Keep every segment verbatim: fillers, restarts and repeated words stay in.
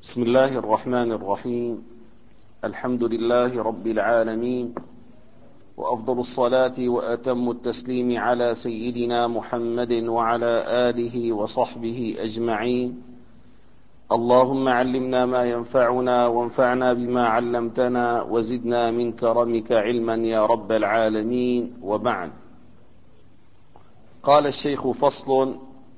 بسم الله الرحمن الرحيم. الحمد لله رب العالمين، وأفضل الصلاة وأتم التسليم على سيدنا محمد وعلى آله وصحبه أجمعين. اللهم علمنا ما ينفعنا وانفعنا بما علمتنا وزدنا من كرمك علما يا رب العالمين. وبعد، قال الشيخ: فصل: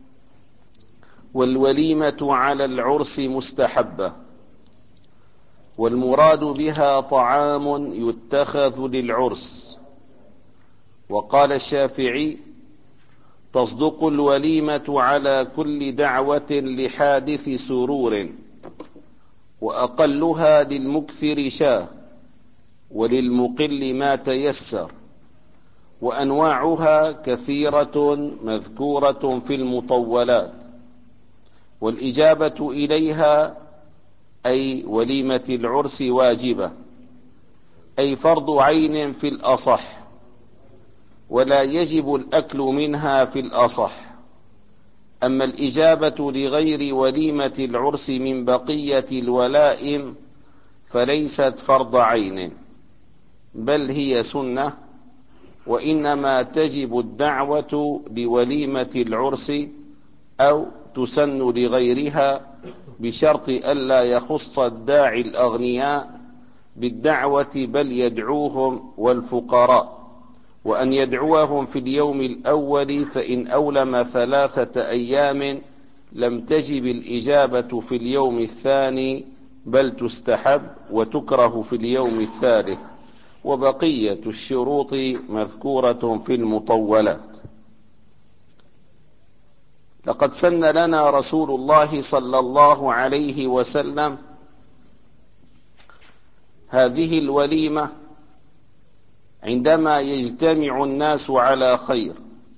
والوليمة على العرس مستحبة، والمراد بها طعام يتخذ للعرس. وقال الشافعي: تصدق الوليمة على كل دعوة لحادث سرور، وأقلها للمكثر شاه، وللمقل ما تيسر، وأنواعها كثيرة مذكورة في المطولات، والإجابة إليها أي وليمة العرس واجبة، أي فرض عين في الأصح، ولا يجب الأكل منها في الأصح. أما الإجابة لغير وليمة العرس من بقية الولائم فليست فرض عين، بل هي سنة، وإنما تجب الدعوة لوليمة العرس أو تسن لغيرها، بشرط ألا يخص الداعي الأغنياء بالدعوة بل يدعوهم والفقراء، وأن يدعوهم في اليوم الأول، فإن أولم ثلاثة أيام لم تجب الإجابة في اليوم الثاني، بل تستحب وتكره في اليوم الثالث. وبقية الشروط مذكورة في المطولات. لقد سن لنا رسول الله صلى الله عليه وسلم هذه الوليمة عندما يجتمع الناس على خير،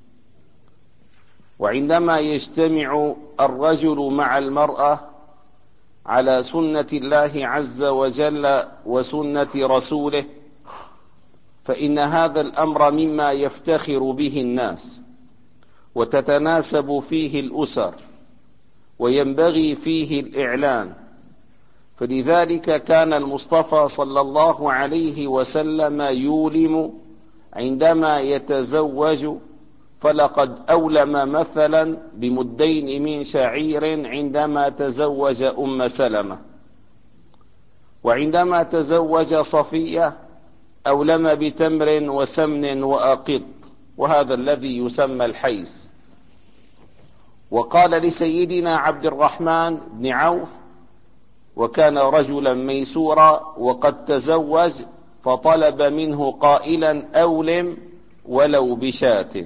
وعندما يجتمع الرجل مع المرأة على سنة الله عز وجل وسنة رسوله، فإن هذا الأمر مما يفتخر به الناس، وتتناسب فيه الأسر، وينبغي فيه الإعلان. فلذلك كان المصطفى صلى الله عليه وسلم يولم عندما يتزوج، فلقد أولم مثلا بمدين من شعير عندما تزوج أم سلمة، وعندما تزوج صفية أولم بتمر وسمن وأقط، وهذا الذي يسمى الحيس. وقال لسيدنا عبد الرحمن بن عوف، وكان رجلا ميسورا وقد تزوج، فطلب منه قائلا: أولم ولو بشاة.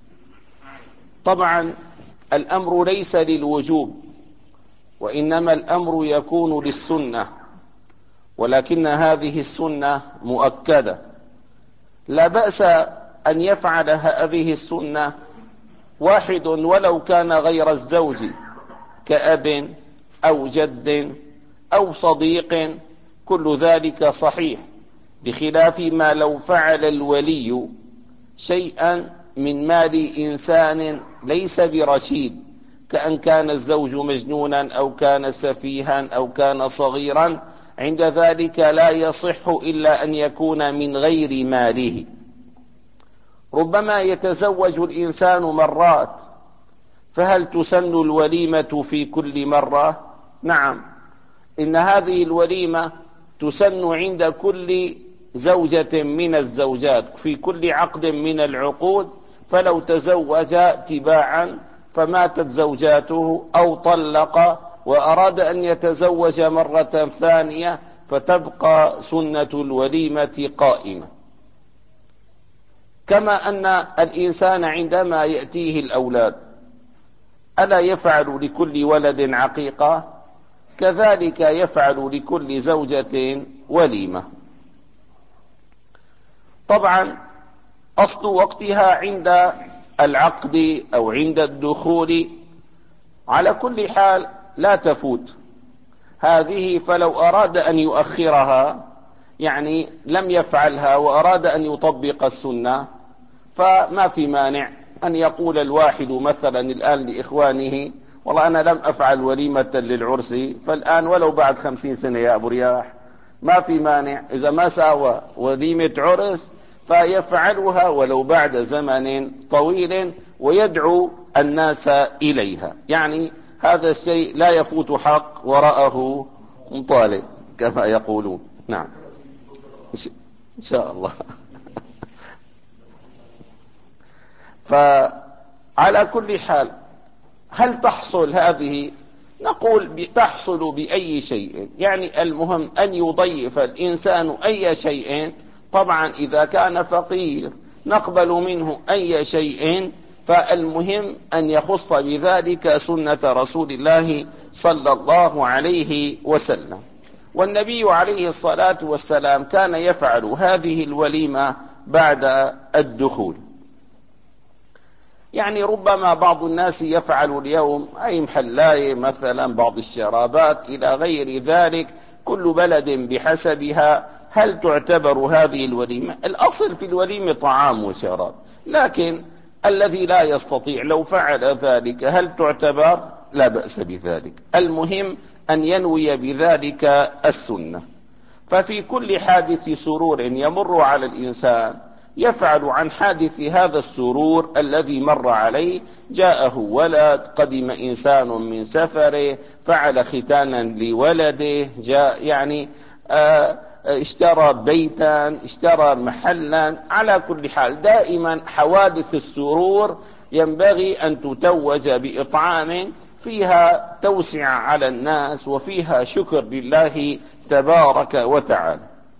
طبعا الأمر ليس للوجوب، وإنما الأمر يكون للسنة، ولكن هذه السنة مؤكدة. لا بأس أن يفعل هذه السنة واحد ولو كان غير الزوج، كأب أو جد أو صديق، كل ذلك صحيح، بخلاف ما لو فعل الولي شيئا من مال إنسان ليس برشيد، كأن كان الزوج مجنونا أو كان سفيها أو كان صغيرا، عند ذلك لا يصح إلا أن يكون من غير ماله. ربما يتزوج الإنسان مرات، فهل تسن الوليمة في كل مرة؟ نعم، إن هذه الوليمة تسن عند كل زوجة من الزوجات، في كل عقد من العقود. فلو تزوج تباعا فماتت زوجاته أو طلق وأراد أن يتزوج مرة ثانية، فتبقى سنة الوليمة قائمة. كما أن الإنسان عندما يأتيه الأولاد ألا يفعل لكل ولد عقيقة؟ كذلك يفعل لكل زوجة وليمة. طبعا أصل وقتها عند العقد أو عند الدخول، على كل حال لا تفوت هذه. فلو أراد أن يؤخرها، يعني لم يفعلها وأراد أن يطبق السنة، فما في مانع أن يقول الواحد مثلا الآن لإخوانه: والله أنا لم أفعل وليمة للعرس، فالآن ولو بعد خمسين سنة يا أبو رياح ما في مانع، إذا ما ساوى وليمة عرس فيفعلها ولو بعد زمن طويل ويدعو الناس إليها. يعني هذا الشيء لا يفوت حق وراءه مطالب كما يقولون. نعم إن شاء الله. فعلى كل حال، هل تحصل هذه؟ نقول تحصل بأي شيء، يعني المهم أن يضيف الإنسان أي شيء. طبعا إذا كان فقير نقبل منه أي شيء، فالمهم أن يخص بذلك سنة رسول الله صلى الله عليه وسلم. والنبي عليه الصلاة والسلام كان يفعل هذه الوليمة بعد الدخول. يعني ربما بعض الناس يفعل اليوم أي محلاي مثلا بعض الشرابات إلى غير ذلك، كل بلد بحسبها. هل تعتبر هذه الوليمة؟ الأصل في الوليمة طعام وشراب، لكن الذي لا يستطيع لو فعل ذلك هل تعتبر؟ لا بأس بذلك، المهم أن ينوي بذلك السنة. ففي كل حادث سرور يمر على الإنسان يفعل عن حادث هذا السرور الذي مر عليه، جاءه ولد، قدم إنسان من سفره، فعل ختانا لولده، جاء يعني آه اشترى بيتا، اشترى محلا. على كل حال دائما حوادث السرور ينبغي أن تتوج بإطعام فيها توسع على الناس وفيها شكر لله تبارك وتعالى.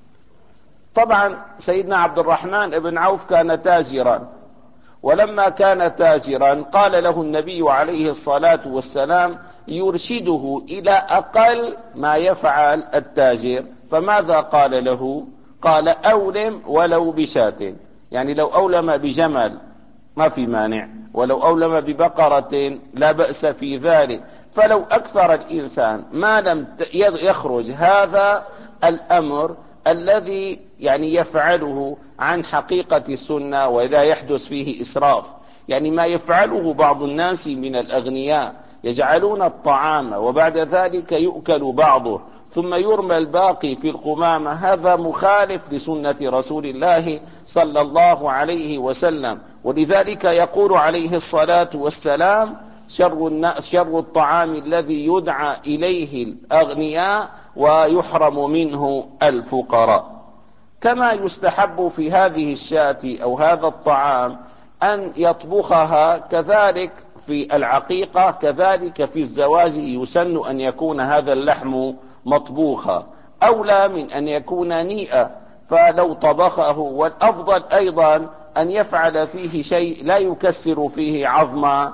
طبعا سيدنا عبد الرحمن بن عوف كان تاجرا، ولما كان تاجرا قال له النبي عليه الصلاة والسلام يرشده إلى أقل ما يفعل التاجر. فماذا قال له؟ قال أولم ولو بشاة، يعني لو أولم بجمل ما في مانع، ولو أولم ببقرة لا بأس في ذلك. فلو أكثر الإنسان ما لم يخرج هذا الأمر الذي يعني يفعله عن حقيقة السنة ولا يحدث فيه إسراف. يعني ما يفعله بعض الناس من الأغنياء، يجعلون الطعام وبعد ذلك يؤكل بعضه ثم يرمى الباقي في القمامة، هذا مخالف لسنة رسول الله صلى الله عليه وسلم. ولذلك يقول عليه الصلاة والسلام شر الناس شر الطعام الذي يدعى إليه الأغنياء ويحرم منه الفقراء. كما يستحب في هذه الشاة أو هذا الطعام أن يطبخها، كذلك في العقيقة، كذلك في الزواج يسن أن يكون هذا اللحم مطبوخا، أولى من أن يكون نيئا. فلو طبخه، والأفضل أيضا أن يفعل فيه شيء لا يكسر فيه عظم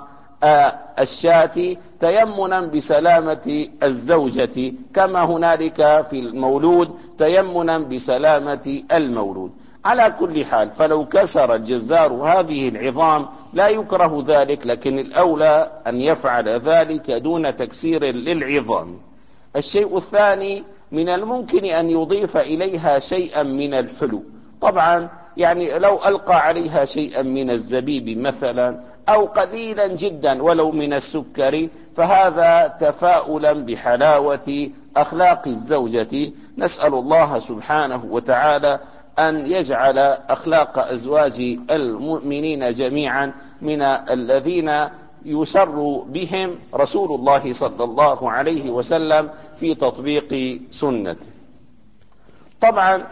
الشاة تيمنا بسلامة الزوجة، كما هنالك في المولود تيمنا بسلامة المولود. على كل حال فلو كسر الجزار هذه العظام لا يكره ذلك، لكن الأولى أن يفعل ذلك دون تكسير للعظام. الشيء الثاني، من الممكن أن يضيف إليها شيئا من الحلو. طبعا يعني لو ألقى عليها شيئا من الزبيب مثلا أو قليلا جدا ولو من السكر، فهذا تفاؤلا بحلاوة أخلاق الزوجة. نسأل الله سبحانه وتعالى أن يجعل أخلاق أزواج المؤمنين جميعا من الذين يسر بهم رسول الله صلى الله عليه وسلم في تطبيق سنته. طبعا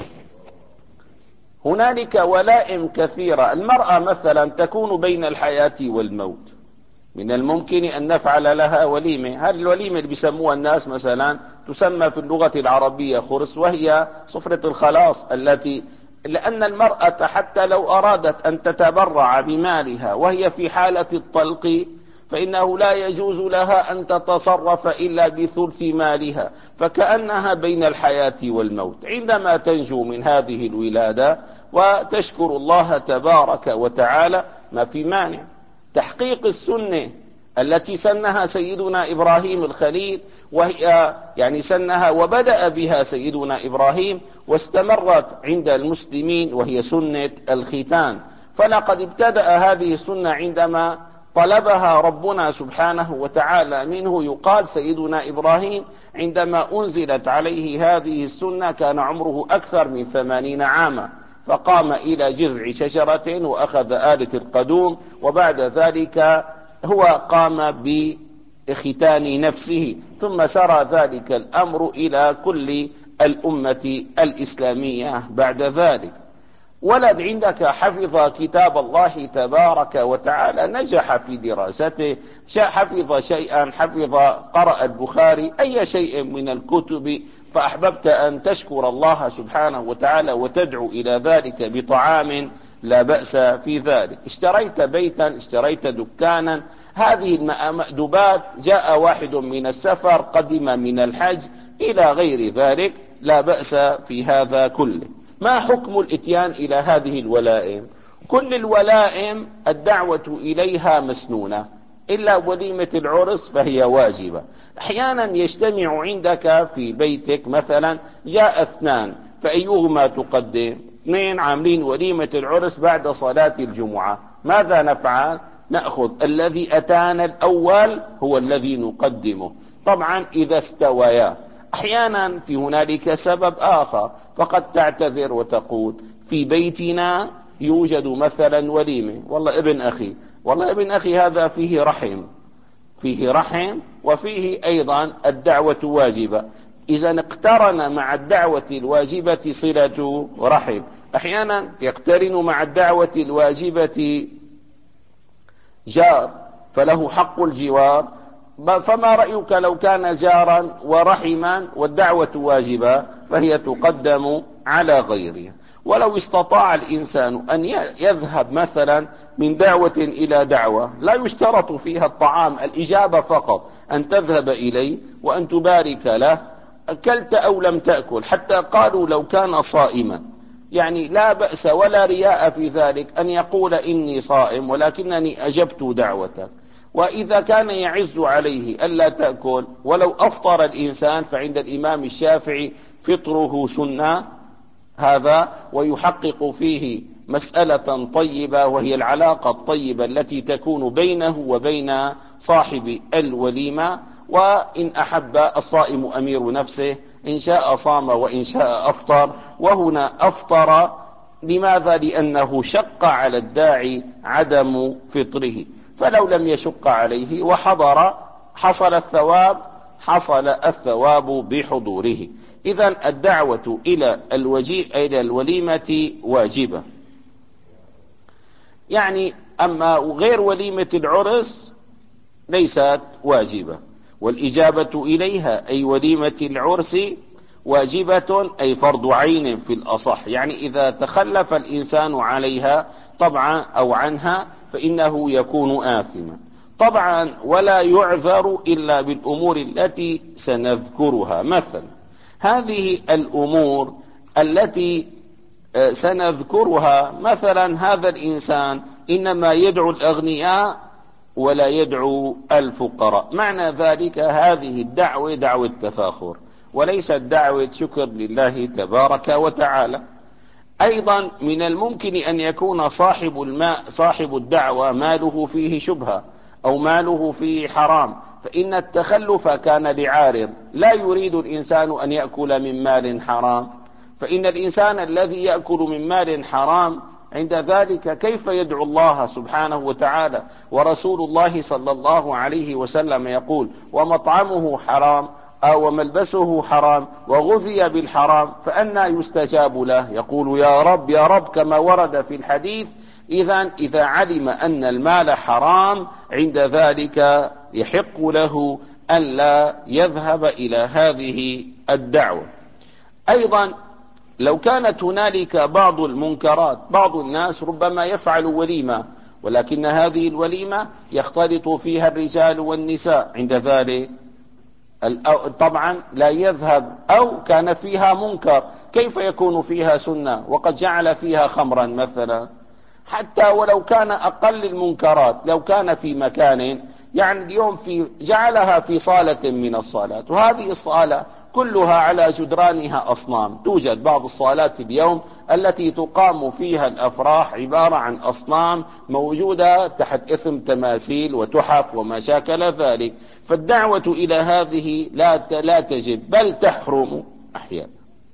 هنالك ولائم كثيرة. المرأة مثلا تكون بين الحياة والموت، من الممكن أن نفعل لها وليمة. هذه الوليمة اللي بيسموها الناس مثلا تسمى في اللغة العربية خرس، وهي صفرة الخلاص، التي لأن المرأة حتى لو أرادت أن تتبرع بمالها وهي في حالة الطلق فإنه لا يجوز لها أن تتصرف إلا بثلث مالها، فكأنها بين الحياة والموت. عندما تنجو من هذه الولادة وتشكر الله تبارك وتعالى ما في مانع. تحقيق السنة التي سنها سيدنا إبراهيم الخليل، وهي يعني سنها وبدأ بها سيدنا إبراهيم واستمرت عند المسلمين، وهي سنة الختان. فلقد ابتدأ هذه السنة عندما طلبها ربنا سبحانه وتعالى منه. يقال سيدنا إبراهيم عندما أنزلت عليه هذه السنة كان عمره أكثر من ثمانين عاما، فقام إلى جذع شجرة وأخذ آلة القدوم، وبعد ذلك هو قام بختان نفسه، ثم سرى ذلك الأمر إلى كل الأمة الإسلامية بعد ذلك. ولد عندك حفظ كتاب الله تبارك وتعالى، نجح في دراسته، حفظ شيئا، حفظ قرأ البخاري، أي شيء من الكتب، فأحببت أن تشكر الله سبحانه وتعالى وتدعو إلى ذلك بطعام، لا بأس في ذلك. اشتريت بيتا، اشتريت دكانا، هذه المأدبات، جاء واحد من السفر، قدم من الحج إلى غير ذلك، لا بأس في هذا كله. ما حكم الاتيان إلى هذه الولائم؟ كل الولائم الدعوة إليها مسنونة، إلا وليمة العرس فهي واجبة. أحيانا يجتمع عندك في بيتك مثلا جاء اثنان، فأيهما تقدم؟ اثنين عاملين وليمة العرس بعد صلاة الجمعة، ماذا نفعل؟ نأخذ الذي أتانا الأول هو الذي نقدمه، طبعا إذا استويا. أحيانا في هنالك سبب آخر، فقد تعتذر وتقول في بيتنا يوجد مثلا وليمة، والله ابن أخي، والله ابن أخي هذا فيه رحم، فيه رحم وفيه أيضا الدعوة واجبة. إذا اقترن مع الدعوة الواجبة صلة رحم. أحيانا يقترن مع الدعوة الواجبة جار فله حق الجوار، فما رأيك لو كان جارا ورحما والدعوة واجبة، فهي تقدم على غيرها. ولو استطاع الإنسان أن يذهب مثلا من دعوة إلى دعوة، لا يشترط فيها الطعام، الإجابة فقط، أن تذهب إليه وأن تبارك له، أكلت أو لم تأكل. حتى قالوا لو كان صائما، يعني لا بأس ولا رياء في ذلك أن يقول إني صائم ولكنني أجبت دعوتك. وإذا كان يعز عليه ألا تأكل ولو أفطر الإنسان، فعند الإمام الشافعي فطره سنة هذا، ويحقق فيه مسألة طيبة، وهي العلاقة الطيبة التي تكون بينه وبين صاحب الوليمة. وإن أحب الصائم أمير نفسه، إن شاء صام وإن شاء أفطر. وهنا أفطر لماذا؟ لأنه شق على الداعي عدم فطره، فلو لم يشق عليه وحضر حصل الثواب، حصل الثواب بحضوره. إذن الدعوة إلى الوجيء إلى الوليمة واجبة. يعني أما غير وليمة العرس ليست واجبة، والإجابة إليها أي وليمة العرس واجبة، أي فرض عين في الأصح. يعني إذا تخلف الإنسان عليها طبعا أو عنها فإنه يكون آثما طبعا، ولا يعذر إلا بالأمور التي سنذكرها. مثلا هذه الأمور التي سنذكرها، مثلا هذا الإنسان إنما يدعو الأغنياء ولا يدعو الفقراء، معنى ذلك هذه الدعوة دعوة تفاخر وليست دعوة شكر لله تبارك وتعالى. أيضا من الممكن أن يكون صاحب الماء صاحب الدعوة ماله فيه شبهة أو ماله فيه حرام، فإن التخلف كان لعارض، لا يريد الإنسان أن يأكل من مال حرام، فإن الإنسان الذي يأكل من مال حرام عند ذلك كيف يدعو الله سبحانه وتعالى؟ ورسول الله صلى الله عليه وسلم يقول ومطعمه حرام أو ملبسه حرام وغذي بالحرام فأنى يستجاب له؟ يقول يا رب يا رب كما ورد في الحديث. إذن إذا علم أن المال حرام عند ذلك يحق له أن لا يذهب إلى هذه الدعوة. أيضا لو كانت هنالك بعض المنكرات، بعض الناس ربما يفعل وليمة ولكن هذه الوليمة يختلط فيها الرجال والنساء، عند ذلك طبعا لا يذهب، أو كان فيها منكر، كيف يكون فيها سنة وقد جعل فيها خمرا مثلا؟ حتى ولو كان أقل المنكرات، لو كان في مكان، يعني اليوم في جعلها في صالة من الصالات، وهذه الصالة كلها على جدرانها أصنام. توجد بعض الصالات اليوم التي تقام فيها الأفراح عبارة عن أصنام موجودة تحت إثم تماثيل وتحف وما شاكل ذلك. فالدعوة إلى هذه لا لا تجب بل تحرم أحيانا.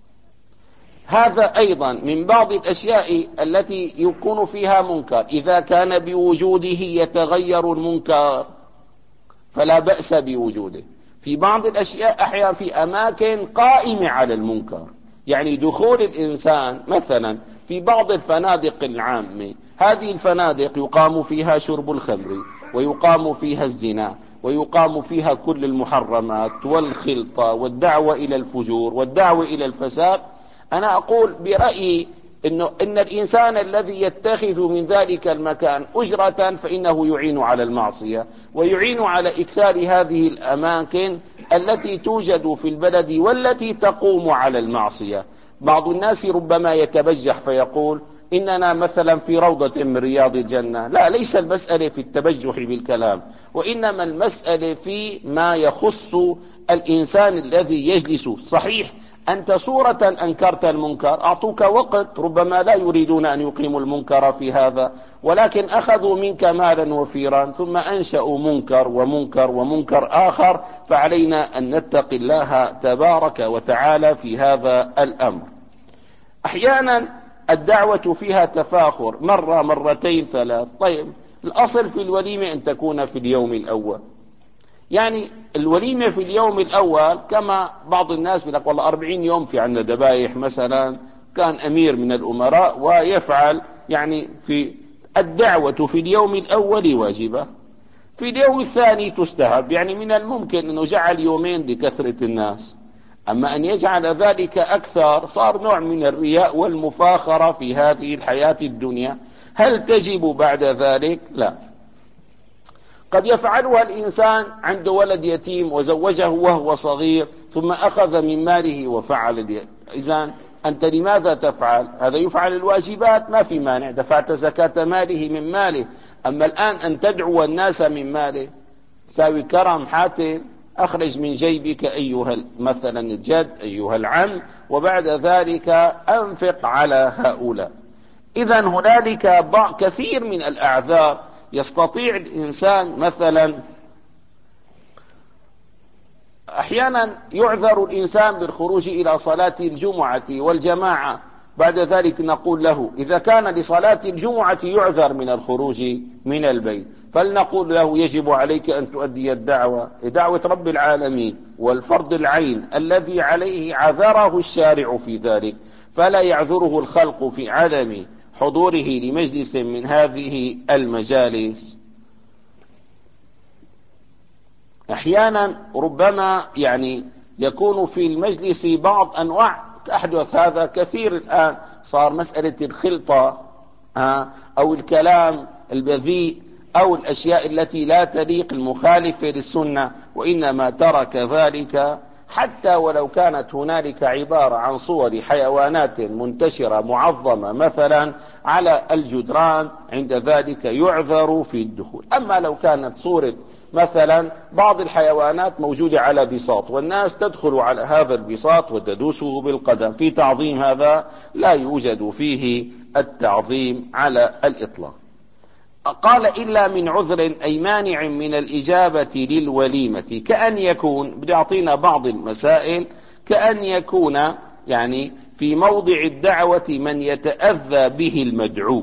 هذا أيضا من بعض الأشياء التي يكون فيها منكر. إذا كان بوجوده يتغير المنكر فلا بأس بوجوده. في بعض الأشياء أحيانا في أماكن قائمة على المنكر، يعني دخول الإنسان مثلا في بعض الفنادق العامة، هذه الفنادق يقام فيها شرب الخمر ويقام فيها الزنا ويقام فيها كل المحرمات والخلطة والدعوة إلى الفجور والدعوة إلى الفساد. أنا أقول برأيي إنه إن الإنسان الذي يتخذ من ذلك المكان أجرة فإنه يعين على المعصية ويعين على إكثار هذه الأماكن التي توجد في البلد والتي تقوم على المعصية. بعض الناس ربما يتبجح فيقول إننا مثلا في روضة من رياض الجنة. لا، ليس المسألة في التبجح بالكلام، وإنما المسألة في ما يخص الإنسان الذي يجلس. صحيح أنت صورة أنكرت المنكر، أعطوك وقت، ربما لا يريدون أن يقيموا المنكر في هذا، ولكن أخذوا منك مالا وفيرا ثم أنشأوا منكر ومنكر ومنكر آخر. فعلينا أن نتقي الله تبارك وتعالى في هذا الأمر. أحيانا الدعوة فيها تفاخر، مرة مرتين ثلاث. طيب الأصل في الوليمة أن تكون في اليوم الأول. يعني الوليمة في اليوم الأول كما بعض الناس يقول والله أربعين يوم في عندنا ذبائح مثلا، كان أمير من الأمراء ويفعل، يعني في الدعوة في اليوم الأول واجبة، في اليوم الثاني تستهب. يعني من الممكن أنه جعل يومين لكثرة الناس، أما أن يجعل ذلك أكثر صار نوع من الرياء والمفاخرة في هذه الحياة الدنيا. هل تجب بعد ذلك؟ لا. قد يفعلها الإنسان عنده ولد يتيم وزوجه وهو صغير ثم أخذ من ماله وفعل. إذن أنت لماذا تفعل هذا؟ يفعل الواجبات ما في مانع، دفعت زكاة ماله من ماله. أما الآن أن تدعو الناس من ماله، ساوي كرم حاتم، أخرج من جيبك أيها مثلا الجد أيها العم، وبعد ذلك أنفق على هؤلاء. إذن هنالك كثير من الأعذار يستطيع الإنسان. مثلا أحيانا يعذر الإنسان بالخروج إلى صلاة الجمعة والجماعة، بعد ذلك نقول له إذا كان لصلاة الجمعة يعذر من الخروج من البيت، فلنقول له يجب عليك أن تؤدي الدعوة دعوة رب العالمين والفرض العين الذي عليه عذره الشارع في ذلك، فلا يعذره الخلق في عدم حضوره لمجلس من هذه المجالس. أحيانا ربما يعني يكون في المجلس بعض أنواع، أحدث هذا كثير الآن، صار مسألة الخلطة أو الكلام البذيء أو الأشياء التي لا تليق المخالفة للسنة، وإنما ترك ذلك حتى ولو كانت هنالك عبارة عن صور حيوانات منتشرة معظمة مثلا على الجدران، عند ذلك يعذر في الدخول. أما لو كانت صورة مثلا بعض الحيوانات موجودة على بساط والناس تدخل على هذا البساط وتدوسه بالقدم في تعظيم، هذا لا يوجد فيه التعظيم على الإطلاق. قال إلا من عذر أي مانع من الإجابة للوليمة، كأن يكون، بدي أعطينا بعض المسائل، كأن يكون يعني في موضع الدعوة من يتأذى به المدعو.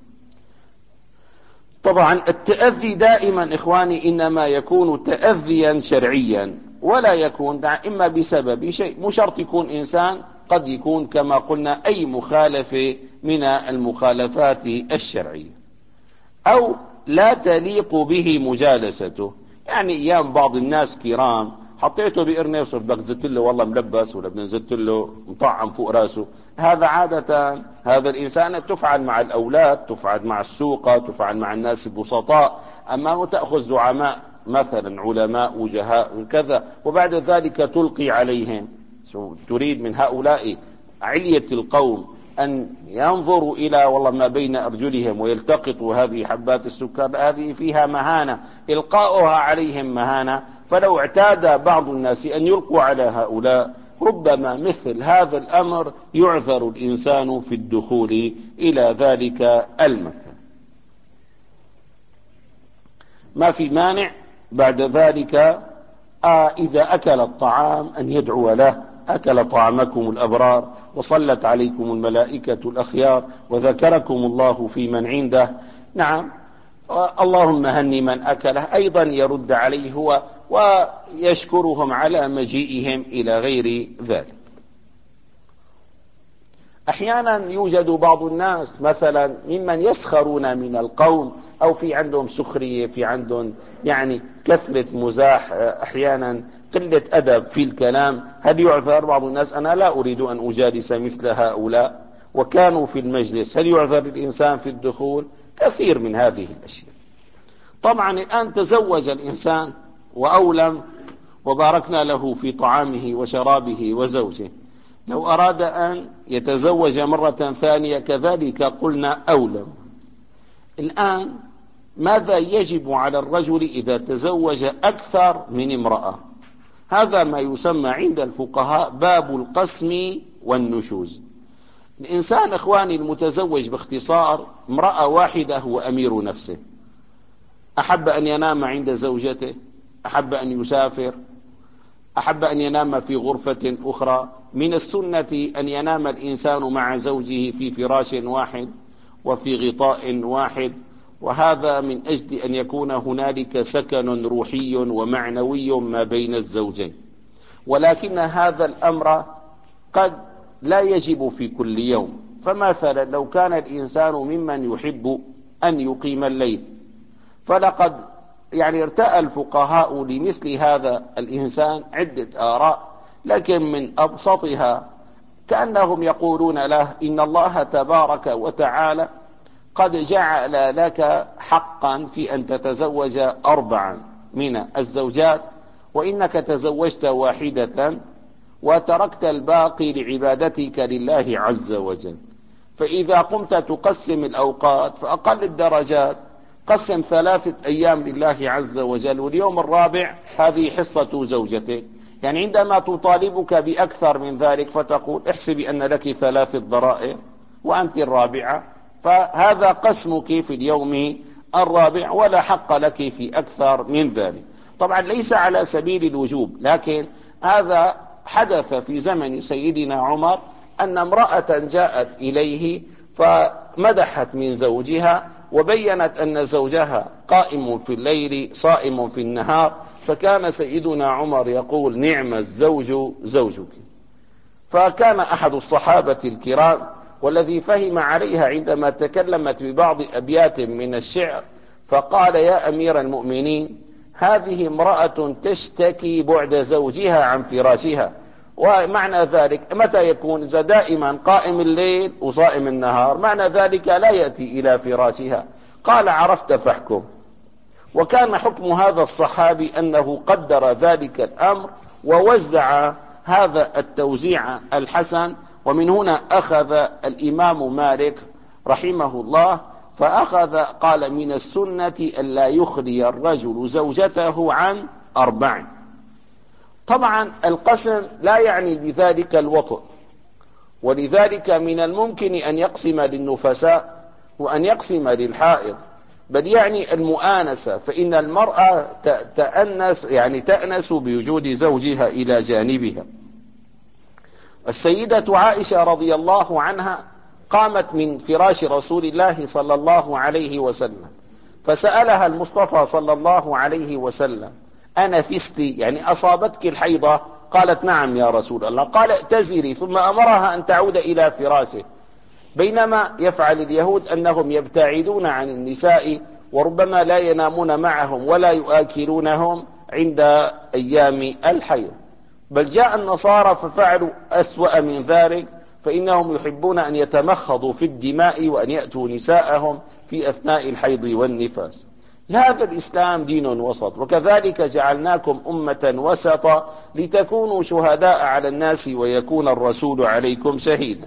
طبعا التأذي دائما إخواني إنما يكون تأذيا شرعيا، ولا يكون إما بسبب شيء، مو شرط يكون إنسان، قد يكون كما قلنا أي مخالفة من المخالفات الشرعية، أو لا تليق به مجالسته. يعني أيام بعض الناس كرام حطيته بإرنب وصرت بدك زدت له والله ملبس ولا بدنا زدت له مطعم فوق راسه. هذا عادة هذا الإنسان تفعل مع الأولاد، تفعل مع السوق، تفعل مع الناس البسطاء. أما تأخذ زعماء مثلا علماء وجهاء وكذا وبعد ذلك تلقي عليهم، تريد من هؤلاء علية القوم أن ينظروا إلى والله ما بين أرجلهم ويلتقطوا هذه حبات السكر، هذه فيها مهانة، إلقاؤها عليهم مهانة. فلو اعتاد بعض الناس أن يلقوا على هؤلاء، ربما مثل هذا الأمر يعذر الإنسان في الدخول إلى ذلك المكان. ما في مانع بعد ذلك آه إذا أكل الطعام أن يدعو له: أكل طعامكم الأبرار وصلت عليكم الملائكة الأخيار وذكركم الله في من عنده. نعم، اللهم هني من أكله، أيضا يرد عليه هو ويشكرهم على مجيئهم إلى غير ذلك. أحيانا يوجد بعض الناس مثلا ممن يسخرون من القوم، أو في عندهم سخرية، في عندهم يعني كثرة مزاح، أحيانا قلة أدب في الكلام. هل يعذر بعض الناس؟ أنا لا أريد أن أجالس مثل هؤلاء وكانوا في المجلس. هل يعذر الإنسان في الدخول؟ كثير من هذه الأشياء. طبعا الآن تزوج الإنسان وأولم وباركنا له في طعامه وشرابه وزوجه، لو أراد أن يتزوج مرة ثانية كذلك قلنا أولم. الآن ماذا يجب على الرجل إذا تزوج أكثر من امرأة؟ هذا ما يسمى عند الفقهاء باب القسم والنشوز. الإنسان إخواني المتزوج باختصار امرأة واحدة هو أمير نفسه، أحب أن ينام عند زوجته، أحب أن يسافر، أحب أن ينام في غرفة أخرى. من السنة أن ينام الإنسان مع زوجه في فراش واحد وفي غطاء واحد، وهذا من أجل أن يكون هنالك سكن روحي ومعنوي ما بين الزوجين. ولكن هذا الأمر قد لا يجب في كل يوم. فمثلا لو كان الإنسان ممن يحب أن يقيم الليل، فلقد يعني ارتأى الفقهاء لمثل هذا الإنسان عدة آراء، لكن من أبسطها كأنهم يقولون له: إن الله تبارك وتعالى قد جعل لك حقا في أن تتزوج أربعا من الزوجات، وإنك تزوجت واحدة وتركت الباقي لعبادتك لله عز وجل. فإذا قمت تقسم الأوقات فأقل الدرجات قسم ثلاثة أيام لله عز وجل، واليوم الرابع هذه حصة زوجتك. يعني عندما تطالبك بأكثر من ذلك فتقول: احسبي أن لك ثلاثة ضرائر وأنت الرابعة، فهذا قسمك في اليوم الرابع ولا حق لك في أكثر من ذلك. طبعا ليس على سبيل الوجوب، لكن هذا حدث في زمن سيدنا عمر أن امرأة جاءت إليه فمدحت من زوجها وبينت أن زوجها قائم في الليل صائم في النهار، فكان سيدنا عمر يقول: نعم الزوج زوجك. فكان أحد الصحابة الكرام والذي فهم عليها عندما تكلمت ببعض أبيات من الشعر فقال: يا أمير المؤمنين، هذه امرأة تشتكي بعد زوجها عن فراشها. ومعنى ذلك متى يكون؟ إذا دائما قائم الليل وصائم النهار، معنى ذلك لا يأتي إلى فراشها. قال: عرفت فاحكم. وكان حكم هذا الصحابي أنه قدر ذلك الأمر ووزع هذا التوزيع الحسن. ومن هنا أخذ الإمام مالك رحمه الله فأخذ قال: من السنة ألا يخلي الرجل زوجته عن أربع. طبعا القسم لا يعني بذلك الوطء، ولذلك من الممكن أن يقسم للنفساء وأن يقسم للحائض، بل يعني المؤانسة، فإن المرأة تأنس يعني تأنس بوجود زوجها إلى جانبها. السيدة عائشة رضي الله عنها قامت من فراش رسول الله صلى الله عليه وسلم فسألها المصطفى صلى الله عليه وسلم: أنفست يعني أصابتك الحيضة؟ قالت: نعم يا رسول الله. قال: ائتزري، ثم أمرها أن تعود إلى فراشه. بينما يفعل اليهود أنهم يبتعدون عن النساء وربما لا ينامون معهم ولا يؤكلونهم عند أيام الحيض، بل جاء النصارى ففعلوا أسوأ من ذلك، فإنهم يحبون أن يتمخضوا في الدماء وأن يأتوا نساءهم في أثناء الحيض والنفاس. هذا الإسلام دين وسط، وكذلك جعلناكم أمة وسطا لتكونوا شهداء على الناس ويكون الرسول عليكم شهيدا.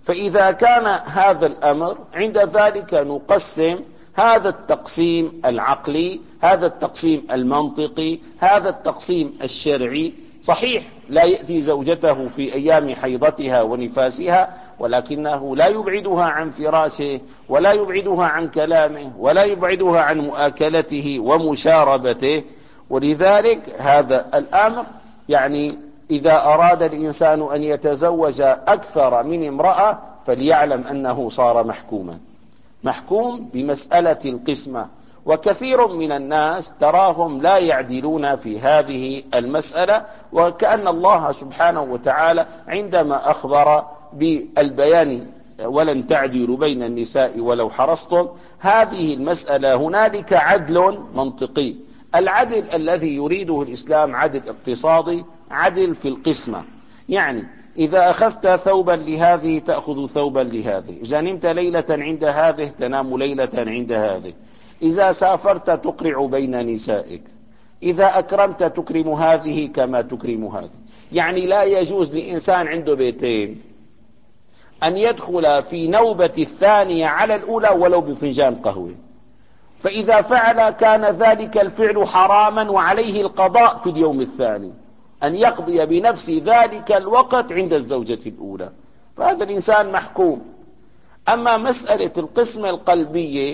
فإذا كان هذا الأمر عند ذلك نقسم هذا التقسيم العقلي، هذا التقسيم المنطقي، هذا التقسيم الشرعي. صحيح لا يأتي زوجته في أيام حيضتها ونفاسها، ولكنه لا يبعدها عن فراشه، ولا يبعدها عن كلامه، ولا يبعدها عن مؤاكلته ومشاربته. ولذلك هذا الأمر يعني إذا أراد الإنسان أن يتزوج أكثر من امرأة فليعلم أنه صار محكوما، محكوم بمسألة القسمة. وكثير من الناس تراهم لا يعدلون في هذه المسألة، وكأن الله سبحانه وتعالى عندما أخبر بالبيان ولن تعدلوا بين النساء ولو حرصتم، هذه المسألة هنالك عدل منطقي. العدل الذي يريده الإسلام عدل اقتصادي، عدل في القسمة. يعني إذا أخذت ثوبا لهذه تأخذ ثوبا لهذه، إذا نمت ليلة عند هذه تنام ليلة عند هذه، إذا سافرت تقرع بين نسائك، إذا أكرمت تكرم هذه كما تكرم هذه. يعني لا يجوز لإنسان عنده بيتين أن يدخل في نوبة الثانية على الأولى ولو بفنجان قهوة، فإذا فعل كان ذلك الفعل حراما وعليه القضاء في اليوم الثاني، أن يقضي بنفس ذلك الوقت عند الزوجة الأولى، فهذا الإنسان محكوم. أما مسألة القسمة القلبية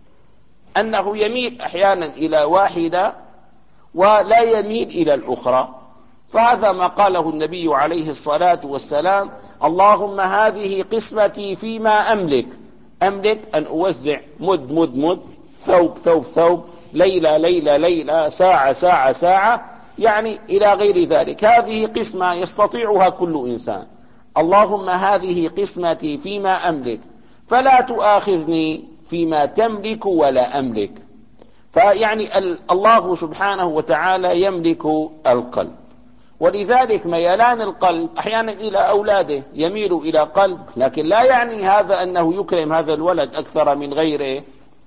أنه يميل أحيانا إلى واحدة ولا يميل إلى الأخرى، فهذا ما قاله النبي عليه الصلاة والسلام: اللهم هذه قسمتي فيما أملك. أملك أن أوزع مد مد مد، ثوب ثوب ثوب، ليلة ليلة ليلة، ساعة ساعة ساعة، يعني إلى غير ذلك. هذه قسمة يستطيعها كل إنسان. اللهم هذه قسمتي فيما أملك فلا تؤاخذني فيما تملك ولا أملك. فيعني الله سبحانه وتعالى يملك القلب، ولذلك ميلان القلب أحيانا إلى أولاده يميل إلى قلب، لكن لا يعني هذا أنه يكرم هذا الولد أكثر من غيره.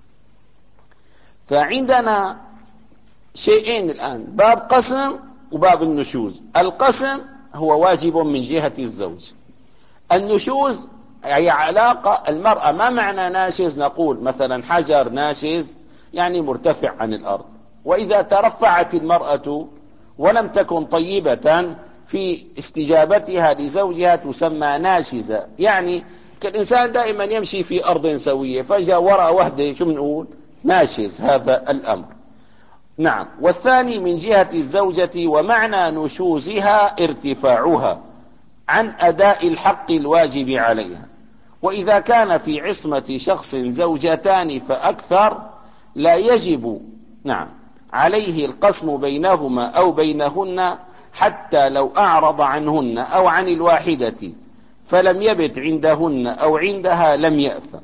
فعندنا شيئين الآن: باب قسم وباب النشوز. القسم هو واجب من جهة الزوج، النشوز هي علاقة المرأة. ما معنى ناشز؟ نقول مثلا حجر ناشز يعني مرتفع عن الأرض، وإذا ترفعت المرأة ولم تكن طيبة في استجابتها لزوجها تسمى ناشزة. يعني كالإنسان دائما يمشي في أرض سوية فجاء وراء وحده شو بنقول؟ ناشز. هذا الأمر. نعم. والثاني من جهة الزوجة، ومعنى نشوزها ارتفاعها عن أداء الحق الواجب عليها. وإذا كان في عصمة شخص زوجتان فأكثر لا يجب نعم عليه القسم بينهما أو بينهن، حتى لو أعرض عنهن أو عن الواحدة فلم يبت عندهن أو عندها لم يأثم.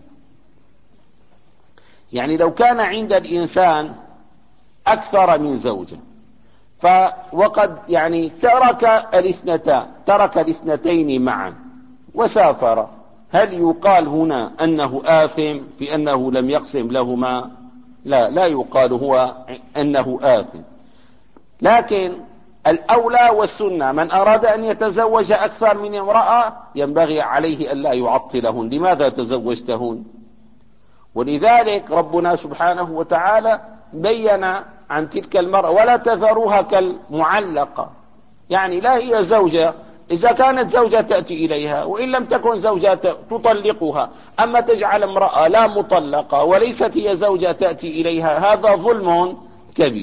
يعني لو كان عند الإنسان أكثر من زوجة فوقد يعني ترك الاثنتان ترك الاثنتين معا وسافر، هل يقال هنا أنه آثم في أنه لم يقسم لهما؟ لا، لا يقال هو أنه آثم. لكن الأولى والسنة من أراد أن يتزوج أكثر من امرأة ينبغي عليه أن لا يعطلهن. لماذا تزوجتهن؟ ولذلك ربنا سبحانه وتعالى بين عن تلك المرأة: ولا تذروها كالمعلقة. يعني لا هي زوجة، إذا كانت زوجة تأتي إليها، وإن لم تكن زوجة تطلقها. أما تجعل امرأة لا مطلقة وليست هي زوجة تأتي إليها، هذا ظلم كبير.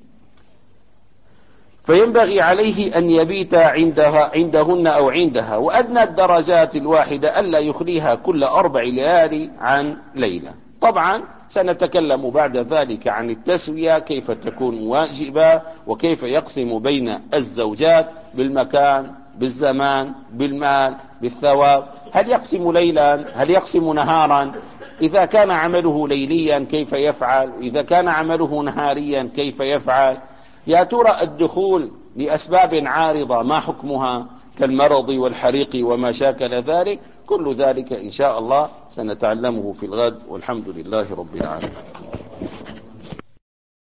فينبغي عليه أن يبيت عندها عندهن أو عندها، وأدنى الدرجات الواحدة ألا يخليها كل أربع ليالي عن ليلة. طبعا سنتكلم بعد ذلك عن التسوية، كيف تكون واجبة، وكيف يقسم بين الزوجات بالمكان، بالزمان، بالمال، بالثواب. هل يقسم ليلا؟ هل يقسم نهارا؟ إذا كان عمله ليليا كيف يفعل؟ إذا كان عمله نهاريا كيف يفعل؟ يا ترى الدخول لأسباب عارضة ما حكمها كالمرض والحريق وما شاكل ذلك؟ كل ذلك إن شاء الله سنتعلمه في الغد، والحمد لله رب العالمين.